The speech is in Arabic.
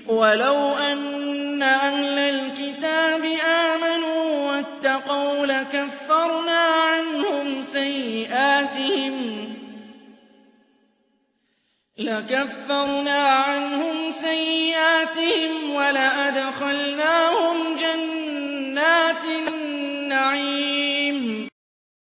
وَلَوْ أَنَّ أَهْلَ الْكِتَابِ آمَنُوا وَاتَّقَوْا لَكَفَّرْنَا عَنْهُمْ سَيِّئَاتِهِمْ وَلَأَدْخَلْنَاهُمُ